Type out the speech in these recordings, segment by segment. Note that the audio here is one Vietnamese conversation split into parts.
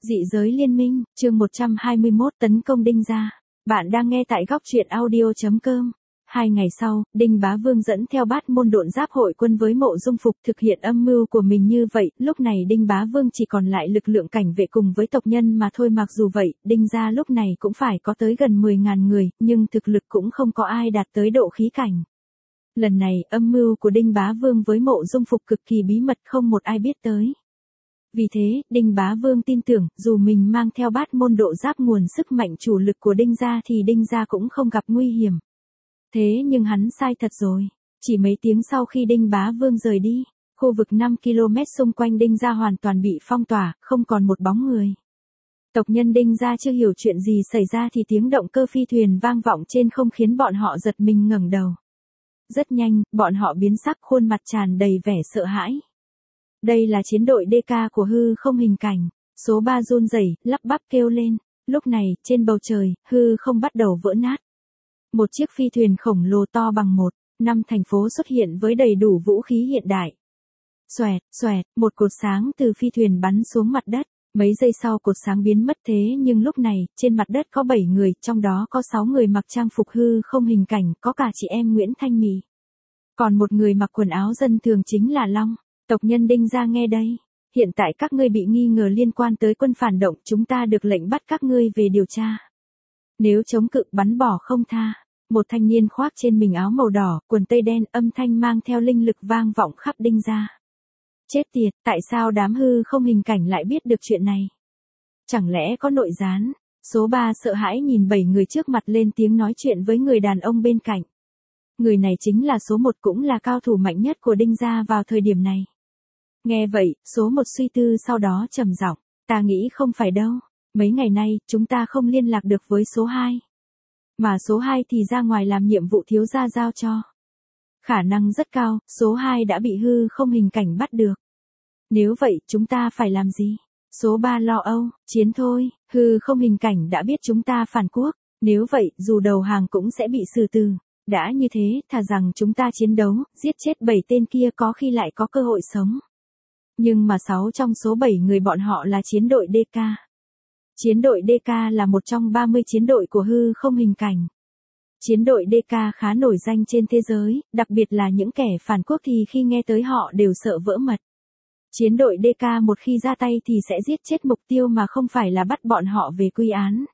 Dị giới liên minh, chương 121 tấn công Đinh gia. Bạn đang nghe tại góc truyện audio.com. 2 ngày sau, Đinh Bá Vương dẫn theo bát môn độn giáp hội quân với Mộ Dung Phục thực hiện âm mưu của mình như vậy, lúc này Đinh Bá Vương chỉ còn lại lực lượng cảnh vệ cùng với tộc nhân mà thôi. Mặc dù vậy, Đinh gia lúc này cũng phải có tới gần 10.000 người, nhưng thực lực cũng không có ai đạt tới độ khí cảnh. Lần này, âm mưu của Đinh Bá Vương với Mộ Dung Phục cực kỳ bí mật, không một ai biết tới. Vì thế, Đinh Bá Vương tin tưởng, dù mình mang theo bát môn độ giáp nguồn sức mạnh chủ lực của Đinh gia thì Đinh gia cũng không gặp nguy hiểm. Thế nhưng hắn sai thật rồi. Chỉ mấy tiếng sau khi Đinh Bá Vương rời đi, khu vực 5 km xung quanh Đinh gia hoàn toàn bị phong tỏa, không còn một bóng người. Tộc nhân Đinh gia chưa hiểu chuyện gì xảy ra thì tiếng động cơ phi thuyền vang vọng trên không khiến bọn họ giật mình ngẩng đầu. Rất nhanh, bọn họ biến sắc, khuôn mặt tràn đầy vẻ sợ hãi. Đây là chiến đội DK của hư không hình cảnh. Số 3 run rẩy, lắp bắp kêu lên. Lúc này, trên bầu trời, hư không bắt đầu vỡ nát. Một chiếc phi thuyền khổng lồ to bằng 1/5 thành phố xuất hiện với đầy đủ vũ khí hiện đại. Xoẹt, xoẹt, một cột sáng từ phi thuyền bắn xuống mặt đất. Mấy giây sau cột sáng biến mất, thế nhưng lúc này, trên mặt đất có 7 người, trong đó có 6 người mặc trang phục hư không hình cảnh, có cả chị em Nguyễn Thanh Mì. Còn một người mặc quần áo dân thường chính là Long. Tộc nhân Đinh gia nghe đây. Hiện tại các ngươi bị nghi ngờ liên quan tới quân phản động, chúng ta được lệnh bắt các ngươi về điều tra. Nếu chống cự bắn bỏ không tha. Một thanh niên khoác trên mình áo màu đỏ, quần tây đen, âm thanh mang theo linh lực vang vọng khắp Đinh gia. Chết tiệt, tại sao đám hư không hình cảnh lại biết được chuyện này? Chẳng lẽ có nội gián? Số 3 sợ hãi nhìn 7 người trước mặt lên tiếng nói chuyện với người đàn ông bên cạnh. Người này chính là số 1, cũng là cao thủ mạnh nhất của Đinh gia vào thời điểm này. Nghe vậy, số 1 suy tư sau đó trầm giọng, ta nghĩ không phải đâu, mấy ngày nay, chúng ta không liên lạc được với số 2. Mà số 2 thì ra ngoài làm nhiệm vụ thiếu gia giao cho. Khả năng rất cao, số 2 đã bị hư không hình cảnh bắt được. Nếu vậy, chúng ta phải làm gì? Số 3 lo âu, chiến thôi, hư không hình cảnh đã biết chúng ta phản quốc, nếu vậy, dù đầu hàng cũng sẽ bị xử tử. Đã như thế, thà rằng chúng ta chiến đấu, giết chết 7 tên kia có khi lại có cơ hội sống. Nhưng mà 6 trong số 7 người bọn họ là chiến đội DK. Chiến đội DK là một trong 30 chiến đội của hư không hình cảnh. Chiến đội DK khá nổi danh trên thế giới, đặc biệt là những kẻ phản quốc thì khi nghe tới họ đều sợ vỡ mật. Chiến đội DK một khi ra tay thì sẽ giết chết mục tiêu mà không phải là bắt bọn họ về quy án.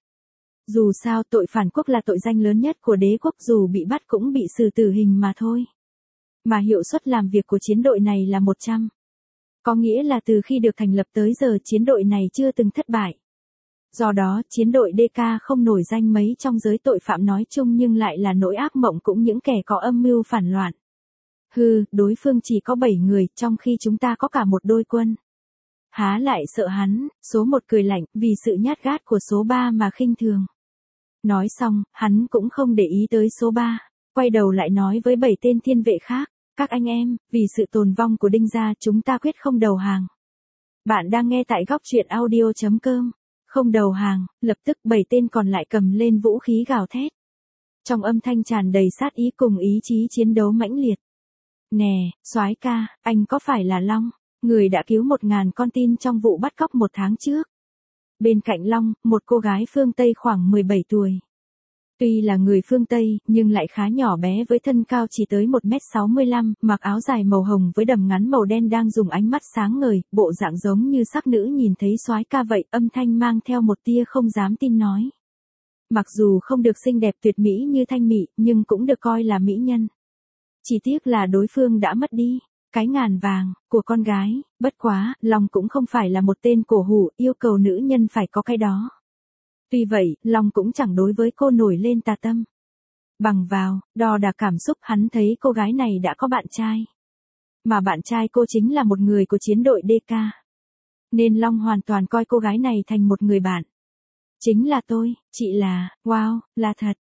Dù sao tội phản quốc là tội danh lớn nhất của đế quốc, dù bị bắt cũng bị xử tử hình mà thôi. Mà hiệu suất làm việc của chiến đội này là 100. Có nghĩa là từ khi được thành lập tới giờ chiến đội này chưa từng thất bại. Do đó, chiến đội DK không nổi danh mấy trong giới tội phạm nói chung nhưng lại là nỗi ác mộng cũng những kẻ có âm mưu phản loạn. Đối phương chỉ có 7 người, trong khi chúng ta có cả một đôi quân. Há lại sợ hắn, số 1 cười lạnh, vì sự nhát gát của số 3 mà khinh thường. Nói xong, hắn cũng không để ý tới số 3, quay đầu lại nói với 7 tên thiên vệ khác, các anh em, vì sự tồn vong của Đinh gia chúng ta quyết không đầu hàng. Bạn đang nghe tại góc truyện audio.com. Không đầu hàng, lập tức 7 tên còn lại cầm lên vũ khí gào thét. Trong âm thanh tràn đầy sát ý cùng ý chí chiến đấu mãnh liệt. Nè, soái ca, anh có phải là Long, người đã cứu 1.000 con tin trong vụ bắt cóc 1 tháng trước? Bên cạnh Long, một cô gái phương Tây khoảng 17 tuổi. Tuy là người phương Tây, nhưng lại khá nhỏ bé với thân cao chỉ tới 1m65, mặc áo dài màu hồng với đầm ngắn màu đen đang dùng ánh mắt sáng ngời, bộ dạng giống như sắc nữ nhìn thấy soái ca vậy, âm thanh mang theo một tia không dám tin nói. Mặc dù không được xinh đẹp tuyệt mỹ như Thanh Mị, nhưng cũng được coi là mỹ nhân. Chỉ tiếc là đối phương đã mất đi cái ngàn vàng của con gái, bất quá, Long cũng không phải là một tên cổ hủ, yêu cầu nữ nhân phải có cái đó. Tuy vậy, Long cũng chẳng đối với cô nổi lên tà tâm. Bằng vào, đo đạc cảm xúc, hắn thấy cô gái này đã có bạn trai. Mà bạn trai cô chính là một người của chiến đội DK. Nên Long hoàn toàn coi cô gái này thành một người bạn. Chính là tôi, chị là, wow, là thật,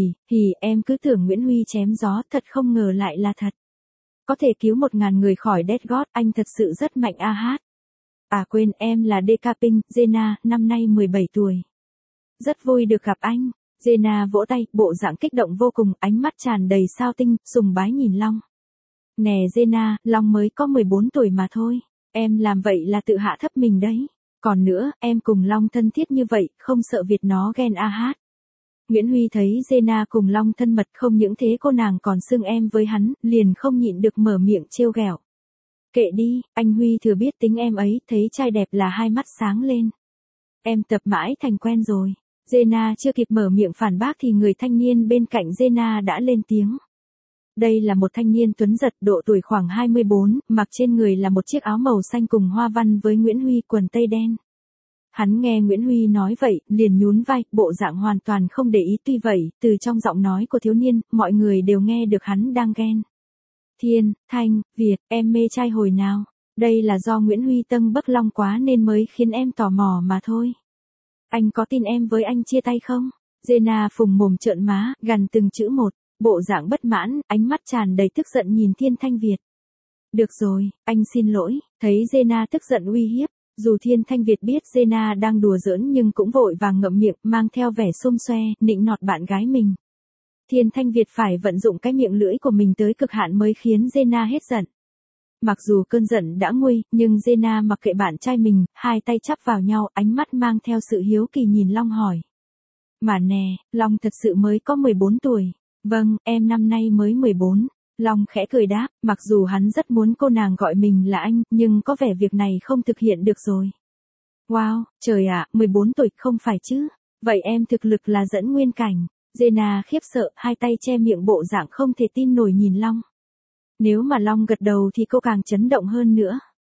em cứ tưởng Nguyễn Huy chém gió, thật không ngờ lại là thật. Có thể cứu 1.000 người khỏi Death God, anh thật sự rất mạnh a hát. À quên, em là DK Ping, Zena, năm nay 17 tuổi. Rất vui được gặp anh. Zena vỗ tay, bộ dạng kích động vô cùng, ánh mắt tràn đầy sao tinh, sùng bái nhìn Long. Nè Zena, Long mới có 14 tuổi mà thôi. Em làm vậy là tự hạ thấp mình đấy. Còn nữa, em cùng Long thân thiết như vậy, không sợ Việt nó ghen a hát. Nguyễn Huy thấy Zena cùng Long thân mật không những thế cô nàng còn xưng em với hắn, liền không nhịn được mở miệng trêu ghẹo. Kệ đi, anh Huy thừa biết tính em ấy, thấy trai đẹp là hai mắt sáng lên. Em tập mãi thành quen rồi. Zena chưa kịp mở miệng phản bác thì người thanh niên bên cạnh Zena đã lên tiếng. Đây là một thanh niên tuấn giật độ tuổi khoảng 24, mặc trên người là một chiếc áo màu xanh cùng hoa văn với Nguyễn Huy quần tây đen. Hắn nghe Nguyễn Huy nói vậy, liền nhún vai, bộ dạng hoàn toàn không để ý. Tuy vậy, từ trong giọng nói của thiếu niên, mọi người đều nghe được hắn đang ghen. Thiên, Thanh, Việt, em mê trai hồi nào? Đây là do Nguyễn Huy tâng bấc Long quá nên mới khiến em tò mò mà thôi. Anh có tin em với anh chia tay không? Zena phùng mồm trợn má, gằn từng chữ một, bộ dạng bất mãn, ánh mắt tràn đầy tức giận nhìn Thiên Thanh Việt. Được rồi, anh xin lỗi. Thấy Zena tức giận uy hiếp, dù Thiên Thanh Việt biết Zena đang đùa giỡn nhưng cũng vội vàng ngậm miệng, mang theo vẻ xum xoe, nịnh nọt bạn gái mình. Thiên Thanh Việt phải vận dụng cái miệng lưỡi của mình tới cực hạn mới khiến Zena hết giận. Mặc dù cơn giận đã nguôi, nhưng Zena mặc kệ bạn trai mình, hai tay chắp vào nhau, ánh mắt mang theo sự hiếu kỳ nhìn Long hỏi. Mà nè, Long thật sự mới có 14 tuổi. Vâng, em năm nay mới 14. Long khẽ cười đáp, mặc dù hắn rất muốn cô nàng gọi mình là anh, nhưng có vẻ việc này không thực hiện được rồi. Wow, trời ạ, 14 tuổi không phải chứ. Vậy em thực lực là dẫn nguyên cảnh. Zena khiếp sợ, hai tay che miệng bộ dạng không thể tin nổi nhìn Long. Nếu mà Long gật đầu thì cô càng chấn động hơn nữa.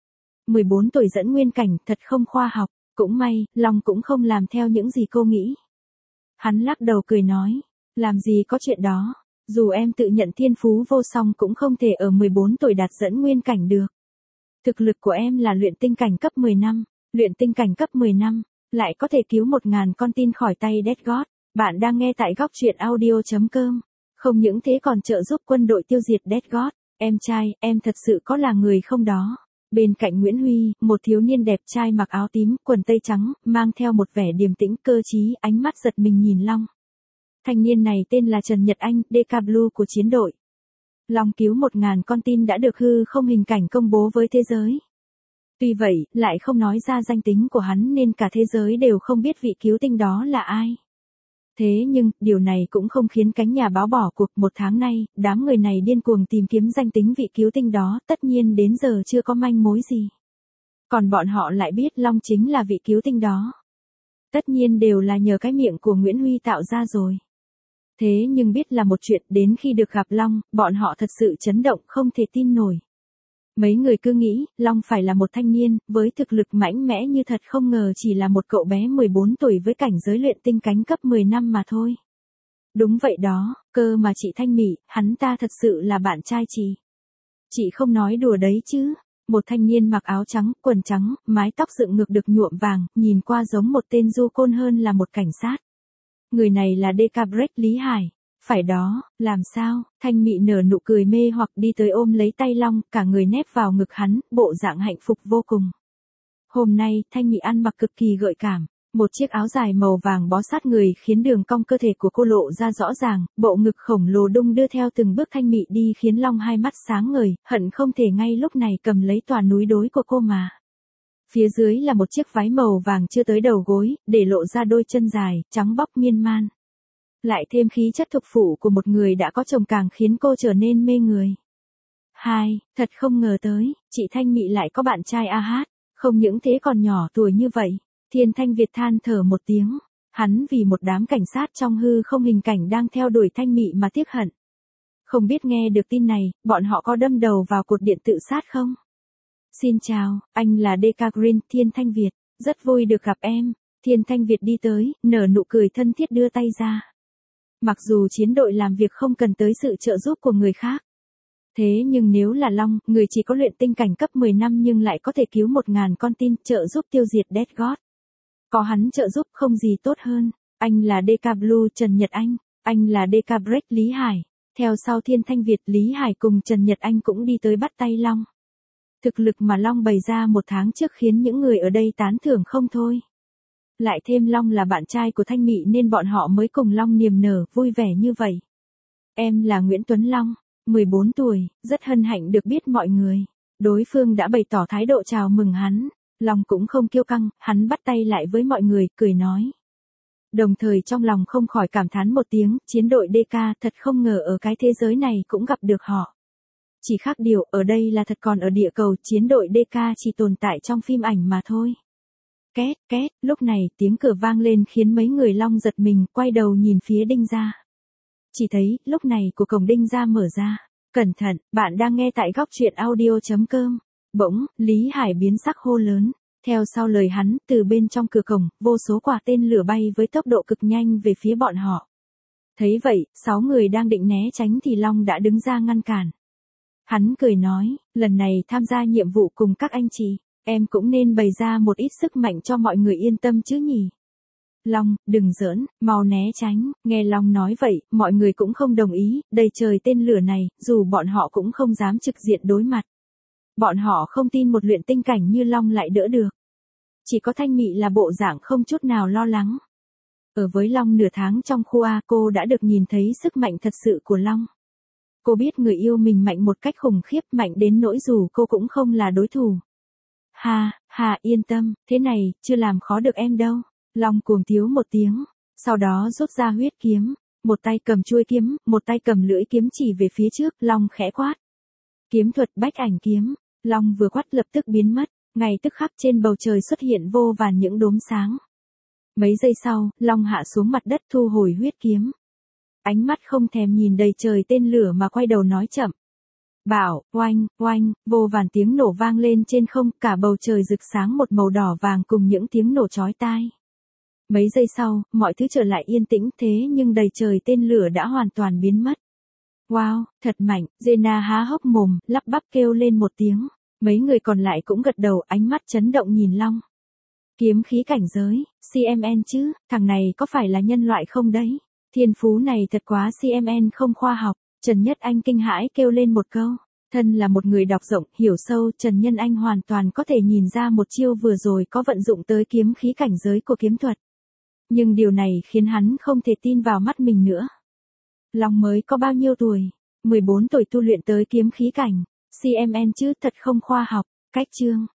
14 tuổi dẫn nguyên cảnh thật không khoa học, cũng may, Long cũng không làm theo những gì cô nghĩ. Hắn lắc đầu cười nói, làm gì có chuyện đó, dù em tự nhận thiên phú vô song cũng không thể ở 14 tuổi đạt dẫn nguyên cảnh được. Thực lực của em là luyện tinh cảnh cấp 10 năm, luyện tinh cảnh cấp 10 năm, lại có thể cứu 1000 con tin khỏi tay Death God. Bạn đang nghe tại góc truyện audio.com. Không những thế còn trợ giúp quân đội tiêu diệt Death God. Em trai, em thật sự có là người không đó? Bên cạnh Nguyễn Huy, một thiếu niên đẹp trai mặc áo tím, quần tây trắng, mang theo một vẻ điềm tĩnh cơ trí, ánh mắt giật mình nhìn Long. Thanh niên này tên là Trần Nhật Anh, DK Blue của chiến đội. Long cứu 1000 con tin đã được hư không hình cảnh công bố với thế giới. Tuy vậy, lại không nói ra danh tính của hắn nên cả thế giới đều không biết vị cứu tinh đó là ai. Thế nhưng, điều này cũng không khiến cánh nhà báo bỏ cuộc. 1 tháng nay, đám người này điên cuồng tìm kiếm danh tính vị cứu tinh đó, tất nhiên đến giờ chưa có manh mối gì. Còn bọn họ lại biết Long chính là vị cứu tinh đó. Tất nhiên đều là nhờ cái miệng của Nguyễn Huy tạo ra rồi. Thế nhưng biết là một chuyện, đến khi được gặp Long, bọn họ thật sự chấn động không thể tin nổi. Mấy người cứ nghĩ, Long phải là một thanh niên, với thực lực mạnh mẽ như thật, không ngờ chỉ là một cậu bé 14 tuổi với cảnh giới luyện tinh cánh cấp 10 năm mà thôi. Đúng vậy đó, cơ mà chị Thanh Mỹ, hắn ta thật sự là bạn trai chị. Chị không nói đùa đấy chứ. Một thanh niên mặc áo trắng, quần trắng, mái tóc dựng ngược được nhuộm vàng, nhìn qua giống một tên du côn hơn là một cảnh sát. Người này là DK Break Lý Hải. Phải đó, làm sao? Thanh Mị nở nụ cười mê hoặc đi tới ôm lấy tay Long, cả người nép vào ngực hắn, bộ dạng hạnh phúc vô cùng. Hôm nay, Thanh Mị ăn mặc cực kỳ gợi cảm. Một chiếc áo dài màu vàng bó sát người khiến đường cong cơ thể của cô lộ ra rõ ràng, bộ ngực khổng lồ đung đưa theo từng bước Thanh Mị đi khiến Long hai mắt sáng ngời, hận không thể ngay lúc này cầm lấy tòa núi đối của cô mà. Phía dưới là một chiếc váy màu vàng chưa tới đầu gối, để lộ ra đôi chân dài, trắng bóc miên man. Lại thêm khí chất thục phụ của một người đã có chồng càng khiến cô trở nên mê người. Thật không ngờ tới, chị Thanh Mị lại có bạn trai a hát, không những thế còn nhỏ tuổi như vậy. Thiên Thanh Việt than thở một tiếng, hắn vì một đám cảnh sát trong hư không hình cảnh đang theo đuổi Thanh Mị mà tiếc hận. Không biết nghe được tin này, bọn họ có đâm đầu vào cột điện tự sát không? Xin chào, anh là DK Green, Thiên Thanh Việt, rất vui được gặp em. Thiên Thanh Việt đi tới, nở nụ cười thân thiết đưa tay ra. Mặc dù chiến đội làm việc không cần tới sự trợ giúp của người khác. Thế nhưng nếu là Long, người chỉ có luyện tinh cảnh cấp 10 năm nhưng lại có thể cứu 1000 con tin, trợ giúp tiêu diệt Death God. Có hắn trợ giúp không gì tốt hơn. Anh là DK Blue Trần Nhật anh là DK Break Lý Hải. Theo sau Thiên Thanh Việt, Lý Hải cùng Trần Nhật Anh cũng đi tới bắt tay Long. Thực lực mà Long bày ra 1 tháng trước khiến những người ở đây tán thưởng không thôi. Lại thêm Long là bạn trai của Thanh Mị nên bọn họ mới cùng Long niềm nở, vui vẻ như vậy. Em là Nguyễn Tuấn Long, 14 tuổi, rất hân hạnh được biết mọi người. Đối phương đã bày tỏ thái độ chào mừng hắn. Long cũng không kiêu căng, hắn bắt tay lại với mọi người, cười nói. Đồng thời trong lòng không khỏi cảm thán một tiếng, chiến đội DK thật không ngờ ở cái thế giới này cũng gặp được họ. Chỉ khác điều, ở đây là thật còn ở địa cầu, chiến đội DK chỉ tồn tại trong phim ảnh mà thôi. Két, két, lúc này tiếng cửa vang lên khiến mấy người Long giật mình, quay đầu nhìn phía Đinh Gia. Chỉ thấy, lúc này của cổng Đinh Gia mở ra. Cẩn thận, bạn đang nghe tại góc truyện audio.com. Bỗng, Lý Hải biến sắc hô lớn. Theo sau lời hắn, từ bên trong cửa cổng, vô số quả tên lửa bay với tốc độ cực nhanh về phía bọn họ. Thấy vậy, 6 người đang định né tránh thì Long đã đứng ra ngăn cản. Hắn cười nói, lần này tham gia nhiệm vụ cùng các anh chị, em cũng nên bày ra một ít sức mạnh cho mọi người yên tâm chứ nhỉ. Long, đừng giỡn, mau né tránh, nghe Long nói vậy, mọi người cũng không đồng ý, đầy trời tên lửa này, dù bọn họ cũng không dám trực diện đối mặt. Bọn họ không tin một luyện tinh cảnh như Long lại đỡ được. Chỉ có Thanh Mị là bộ dạng không chút nào lo lắng. Ở với Long nửa tháng trong khu A, cô đã được nhìn thấy sức mạnh thật sự của Long. Cô biết người yêu mình mạnh một cách khủng khiếp, mạnh đến nỗi dù cô cũng không là đối thủ. Ha, yên tâm, thế này, chưa làm khó được em đâu. Long cuồng tiếu một tiếng, sau đó rút ra huyết kiếm, một tay cầm chuôi kiếm, một tay cầm lưỡi kiếm chỉ về phía trước, Long khẽ quát. Kiếm thuật bách ảnh kiếm, Long vừa quát lập tức biến mất, ngay tức khắc trên bầu trời xuất hiện vô vàn những đốm sáng. Mấy giây sau, Long hạ xuống mặt đất thu hồi huyết kiếm. Ánh mắt không thèm nhìn đầy trời tên lửa mà quay đầu nói chậm. Bảo, oanh, oanh, vô vàn tiếng nổ vang lên trên không, cả bầu trời rực sáng một màu đỏ vàng cùng những tiếng nổ chói tai. Mấy giây sau, mọi thứ trở lại yên tĩnh thế nhưng đầy trời tên lửa đã hoàn toàn biến mất. Wow, thật mạnh, Jenna há hốc mồm, lắp bắp kêu lên một tiếng. Mấy người còn lại cũng gật đầu, ánh mắt chấn động nhìn Long. Kiếm khí cảnh giới, CMN chứ, thằng này có phải là nhân loại không đấy? Thiên phú này thật quá, CMN không khoa học. Trần Nhất Anh kinh hãi kêu lên một câu. Thân là một người đọc rộng, hiểu sâu, Trần Nhân Anh hoàn toàn có thể nhìn ra một chiêu vừa rồi có vận dụng tới kiếm khí cảnh giới của kiếm thuật. Nhưng điều này khiến hắn không thể tin vào mắt mình nữa. Long mới có bao nhiêu tuổi? 14 tuổi tu luyện tới kiếm khí cảnh. CMN chứ, thật không khoa học. Cách chương.